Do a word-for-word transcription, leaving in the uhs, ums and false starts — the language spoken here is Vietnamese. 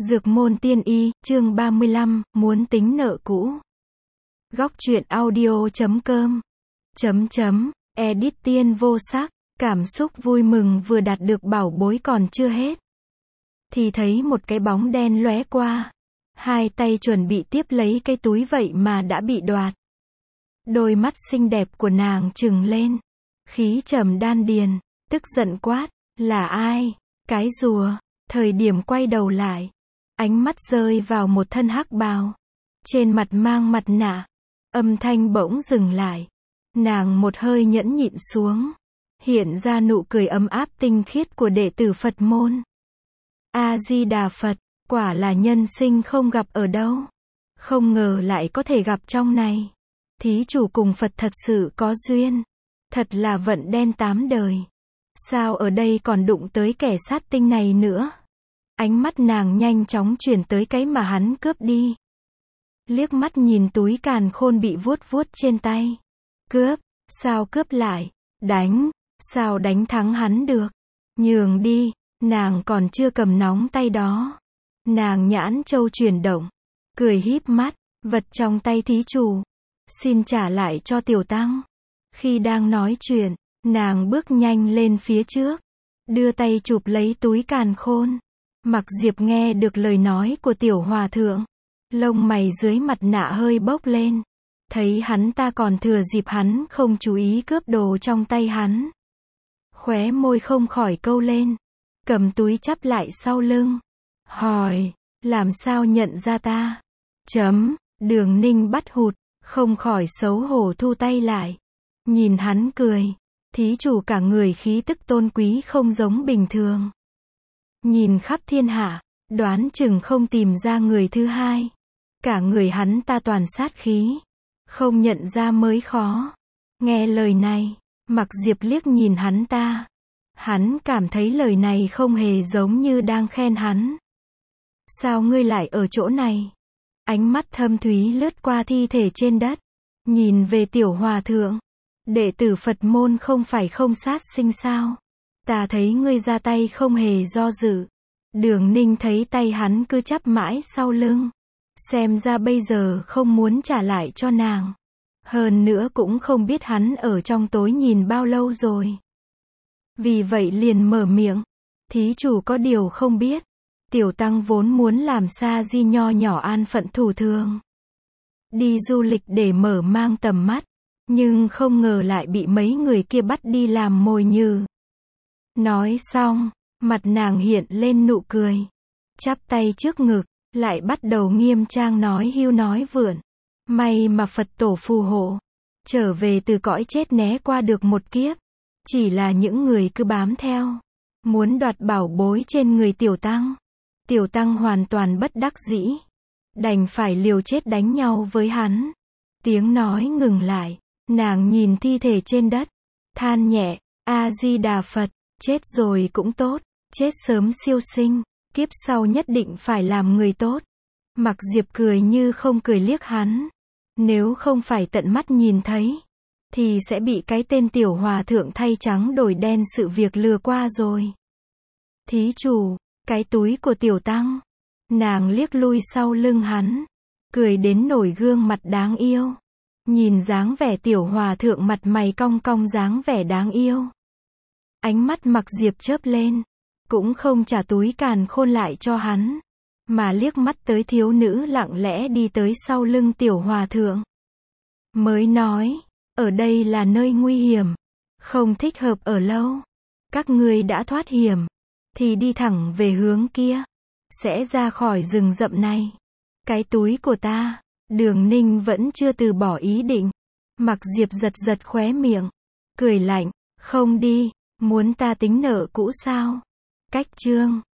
Dược môn tiên y, chương ba mươi lăm, muốn tính nợ cũ. Góc truyện audio chấm com. Chấm chấm, edit tiên vô sắc, cảm xúc vui mừng vừa đạt được bảo bối còn chưa hết. Thì thấy một cái bóng đen lóe qua. Hai tay chuẩn bị tiếp lấy cái túi vậy mà đã bị đoạt. Đôi mắt xinh đẹp của nàng trừng lên. Khí trầm đan điền, tức giận quát, là ai? Cái rùa. Thời điểm quay đầu lại. Ánh mắt rơi vào một thân hắc bào. Trên mặt mang mặt nạ. Âm thanh bỗng dừng lại. Nàng một hơi nhẫn nhịn xuống. Hiện ra nụ cười ấm áp tinh khiết của đệ tử Phật môn. A-di-đà Phật, quả là nhân sinh không gặp ở đâu. Không ngờ lại có thể gặp trong này. Thí chủ cùng Phật thật sự có duyên. Thật là vận đen tám đời. Sao ở đây còn đụng tới kẻ sát tinh này nữa? Ánh mắt nàng nhanh chóng chuyển tới cái mà hắn cướp đi. Liếc mắt nhìn túi càn khôn bị vuốt vuốt trên tay. Cướp, sao cướp lại? Đánh, sao đánh thắng hắn được? Nhường đi, nàng còn chưa cầm nóng tay đó. Nàng nhãn châu chuyển động, cười híp mắt, vật trong tay thí chủ. Xin trả lại cho tiểu tăng. Khi đang nói chuyện, nàng bước nhanh lên phía trước. Đưa tay chụp lấy túi càn khôn. Mặc Diệp nghe được lời nói của tiểu hòa thượng. Lông mày dưới mặt nạ hơi bốc lên. Thấy hắn ta còn thừa dịp hắn không chú ý cướp đồ trong tay hắn. Khóe môi không khỏi câu lên. Cầm túi chắp lại sau lưng. Hỏi, làm sao nhận ra ta? Chấm, Đường Ninh bắt hụt, không khỏi xấu hổ thu tay lại. Nhìn hắn cười. Thí chủ cả người khí tức tôn quý không giống bình thường. Nhìn khắp thiên hạ, đoán chừng không tìm ra người thứ hai. Cả người hắn ta toàn sát khí. Không nhận ra mới khó. Nghe lời này, Mặc Diệp liếc nhìn hắn ta. Hắn cảm thấy lời này không hề giống như đang khen hắn. Sao ngươi lại ở chỗ này? Ánh mắt thâm thúy lướt qua thi thể trên đất. Nhìn về tiểu hòa thượng. Đệ tử Phật môn không phải không sát sinh sao? Ta thấy ngươi ra tay không hề do dự. Đường Ninh thấy tay hắn cứ chắp mãi sau lưng. Xem ra bây giờ không muốn trả lại cho nàng. Hơn nữa cũng không biết hắn ở trong tối nhìn bao lâu rồi. Vì vậy liền mở miệng. Thí chủ có điều không biết. Tiểu tăng vốn muốn làm sa di nho nhỏ an phận thủ thường. Đi du lịch để mở mang tầm mắt. Nhưng không ngờ lại bị mấy người kia bắt đi làm mồi nhử. Nói xong, mặt nàng hiện lên nụ cười. Chắp tay trước ngực, lại bắt đầu nghiêm trang nói hưu nói vượn. May mà Phật tổ phù hộ. Trở về từ cõi chết né qua được một kiếp. Chỉ là những người cứ bám theo. Muốn đoạt bảo bối trên người tiểu tăng. Tiểu tăng hoàn toàn bất đắc dĩ. Đành phải liều chết đánh nhau với hắn. Tiếng nói ngừng lại. Nàng nhìn thi thể trên đất. Than nhẹ, A-di-đà Phật. Chết rồi cũng tốt. Chết sớm siêu sinh. Kiếp sau nhất định phải làm người tốt. Mặc Diệp cười như không cười liếc hắn. Nếu không phải tận mắt nhìn thấy. Thì sẽ bị cái tên tiểu hòa thượng thay trắng đổi đen sự việc lừa qua rồi. Thí chủ, cái túi của tiểu tăng. Nàng liếc lui sau lưng hắn. Cười đến nổi gương mặt đáng yêu. Nhìn dáng vẻ tiểu hòa thượng mặt mày cong cong dáng vẻ đáng yêu. Ánh mắt Mặc Diệp chớp lên. Cũng không trả túi càn khôn lại cho hắn. Mà liếc mắt tới thiếu nữ lặng lẽ đi tới sau lưng tiểu hòa thượng. Mới nói, ở đây là nơi nguy hiểm. Không thích hợp ở lâu. Các ngươi đã thoát hiểm. Thì đi thẳng về hướng kia. Sẽ ra khỏi rừng rậm này. Cái túi của ta. Đường Ninh vẫn chưa từ bỏ ý định. Mặc Diệp giật giật khóe miệng. Cười lạnh, không đi. Muốn ta tính nợ cũ sao? Cách chương